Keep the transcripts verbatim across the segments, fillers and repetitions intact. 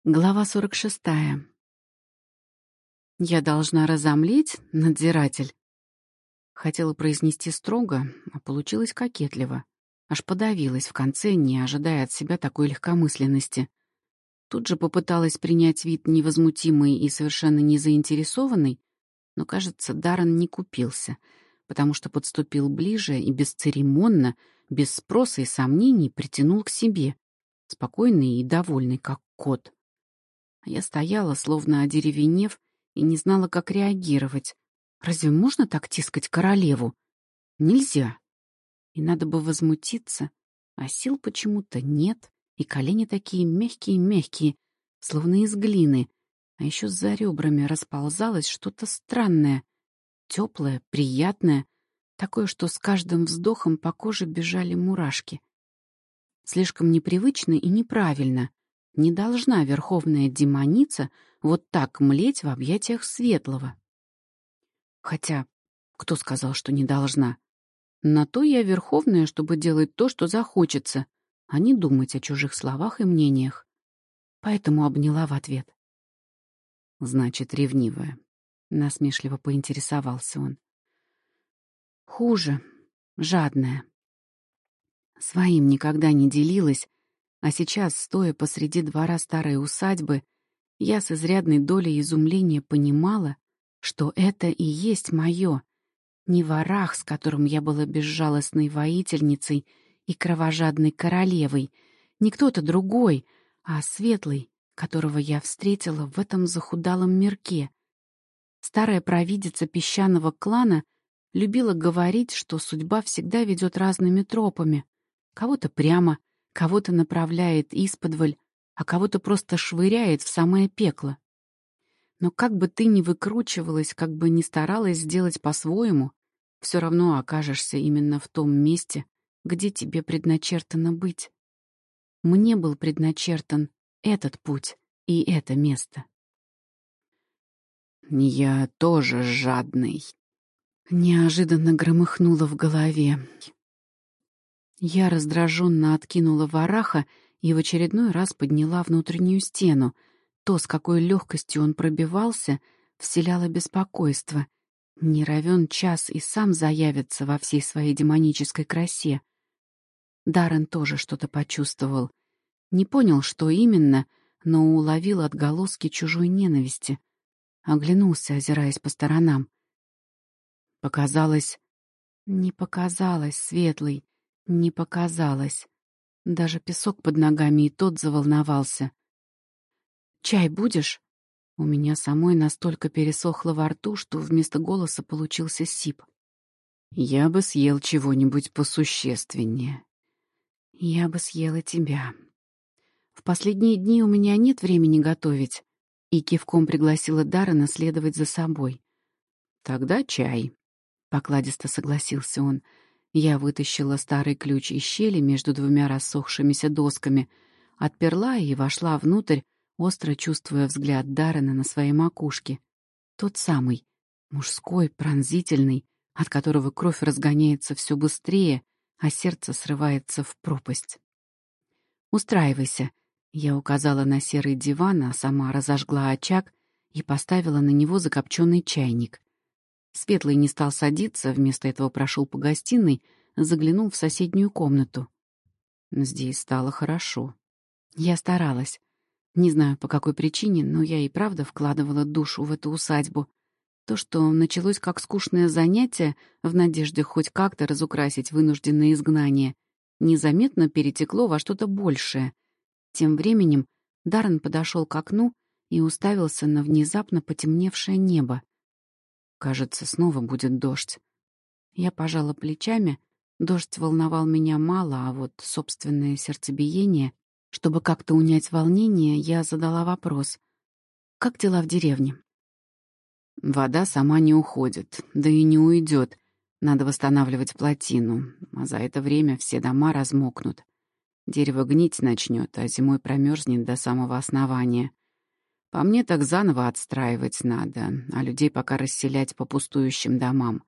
Глава сорок шестая. «Я должна разомлеть, надзиратель?» Хотела произнести строго, а получилось кокетливо. Аж подавилась в конце, не ожидая от себя такой легкомысленности. Тут же попыталась принять вид невозмутимый и совершенно незаинтересованный, но, кажется, Даррен не купился, потому что подступил ближе и бесцеремонно, без спроса и сомнений притянул к себе, спокойный и довольный, как кот. А я стояла, словно одеревенев, и не знала, как реагировать. Разве можно так тискать королеву? Нельзя. И надо бы возмутиться, а сил почему-то нет, и колени такие мягкие-мягкие, словно из глины, а еще за ребрами расползалось что-то странное, теплое, приятное, такое, что с каждым вздохом по коже бежали мурашки. Слишком непривычно и неправильно. Не должна верховная демоница вот так млеть в объятиях светлого. Хотя, кто сказал, что не должна? На то я верховная, чтобы делать то, что захочется, а не думать о чужих словах и мнениях. Поэтому обняла в ответ. Значит, ревнивая. Насмешливо поинтересовался он. Хуже. Жадная. Своим никогда не делилась, а сейчас, стоя посреди двора старой усадьбы, я с изрядной долей изумления понимала, что это и есть мое, не варах, с которым я была безжалостной воительницей и кровожадной королевой, не кто-то другой, а светлый, которого я встретила в этом захудалом мирке. Старая провидица песчаного клана любила говорить, что судьба всегда ведет разными тропами. Кого-то прямо, кого-то направляет исподволь, а кого-то просто швыряет в самое пекло. Но как бы ты ни выкручивалась, как бы ни старалась сделать по-своему, все равно окажешься именно в том месте, где тебе предначертано быть. Мне был предначертан этот путь и это место. «Я тоже жадный», — неожиданно громыхнуло в голове. Я раздраженно откинула вараха и в очередной раз подняла внутреннюю стену. То, с какой легкостью он пробивался, вселяло беспокойство. Не равен час и сам заявится во всей своей демонической красе. Даррен тоже что-то почувствовал. Не понял, что именно, но уловил отголоски чужой ненависти. Оглянулся, озираясь по сторонам. Показалось... Не показалось, Светлый, не показалось. Даже песок под ногами и тот заволновался. «Чай будешь?» У меня самой настолько пересохло во рту, что вместо голоса получился сип. «Я бы съел чего-нибудь посущественнее». «Я бы съела тебя. В последние дни у меня нет времени готовить». И кивком пригласила Даррена следовать за собой. «Тогда чай», — покладисто согласился он. Я вытащила старый ключ из щели между двумя рассохшимися досками, отперла и вошла внутрь, остро чувствуя взгляд Даррена на своей макушке. Тот самый, мужской, пронзительный, от которого кровь разгоняется все быстрее, а сердце срывается в пропасть. «Устраивайся», — я указала на серый диван, а сама разожгла очаг и поставила на него закопченный чайник. Светлый не стал садиться, вместо этого прошел по гостиной, заглянул в соседнюю комнату. Здесь стало хорошо. Я старалась. Не знаю, по какой причине, но я и правда вкладывала душу в эту усадьбу. То, что началось как скучное занятие, в надежде хоть как-то разукрасить вынужденное изгнание, незаметно перетекло во что-то большее. Тем временем Даррен подошел к окну и уставился на внезапно потемневшее небо. Кажется, снова будет дождь. Я пожала плечами. Дождь волновал меня мало, а вот собственное сердцебиение... Чтобы как-то унять волнение, я задала вопрос. «Как дела в деревне?» «Вода сама не уходит, да и не уйдет. Надо восстанавливать плотину, а за это время все дома размокнут. Дерево гнить начнет, а зимой промерзнет до самого основания. По мне так заново отстраивать надо, а людей пока расселять по пустующим домам.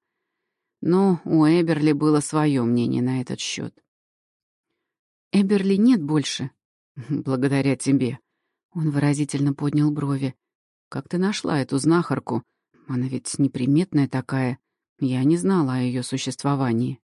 Но у Эберли было свое мнение на этот счет». «Эберли нет больше». «Благодаря тебе. Он выразительно поднял брови. «Как ты нашла эту знахарку? Она ведь неприметная такая. Я не знала о ее существовании».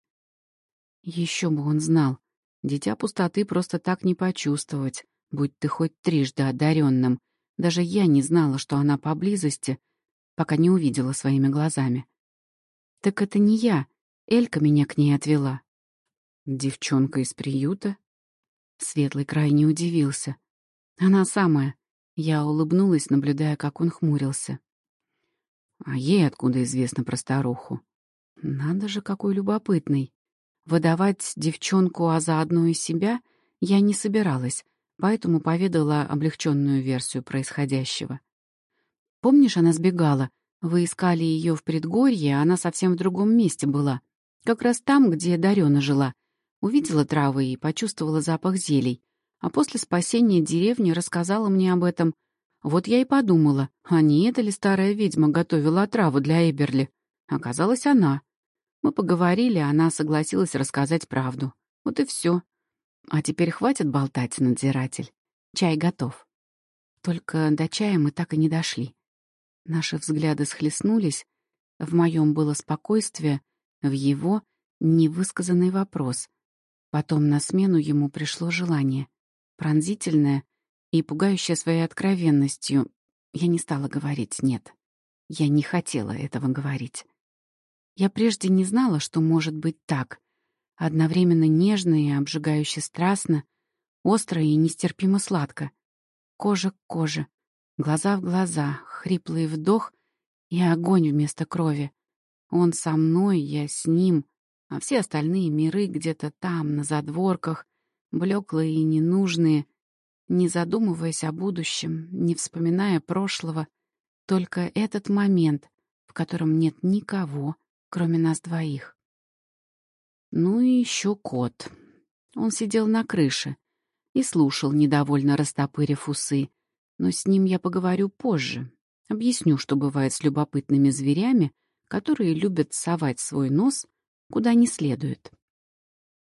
Еще бы он знал. Дитя пустоты просто так не почувствовать, будь ты хоть трижды одаренным. Даже я не знала, что она поблизости, пока не увидела своими глазами. «Так это не я. Элька меня к ней отвела». «Девчонка из приюта?» Светлый крайне удивился. «Она самая». Я улыбнулась, наблюдая, как он хмурился. «А ей откуда известно про старуху?» «Надо же, какой любопытный». Выдавать девчонку, а заодно и себя, я не собиралась, поэтому поведала облегченную версию происходящего. «Помнишь, она сбегала? Вы искали ее в предгорье, а она совсем в другом месте была. Как раз там, где Дарёна жила. Увидела травы и почувствовала запах зелий. А после спасения деревни рассказала мне об этом. Вот я и подумала, а не эта ли старая ведьма готовила отраву для Эберли? Оказалось, она. Мы поговорили, она согласилась рассказать правду. Вот и все. А теперь хватит болтать, надзиратель. Чай готов». Только до чая мы так и не дошли. Наши взгляды схлестнулись. В моем было спокойствие, в его — невысказанный вопрос. Потом на смену ему пришло желание. Пронзительное и пугающее своей откровенностью. Я не стала говорить «нет». Я не хотела этого говорить. Я прежде не знала, что может быть так. Одновременно нежно и обжигающе страстно, остро и нестерпимо сладко. Кожа к коже, глаза в глаза, хриплый вдох и огонь вместо крови. Он со мной, я с ним, а все остальные миры где-то там, на задворках, блеклые и ненужные, не задумываясь о будущем, не вспоминая прошлого, только этот момент, в котором нет никого, кроме нас двоих. Ну и еще кот. Он сидел на крыше и слушал, недовольно растопырив усы. Но с ним я поговорю позже. Объясню, что бывает с любопытными зверями, которые любят совать свой нос куда не следует.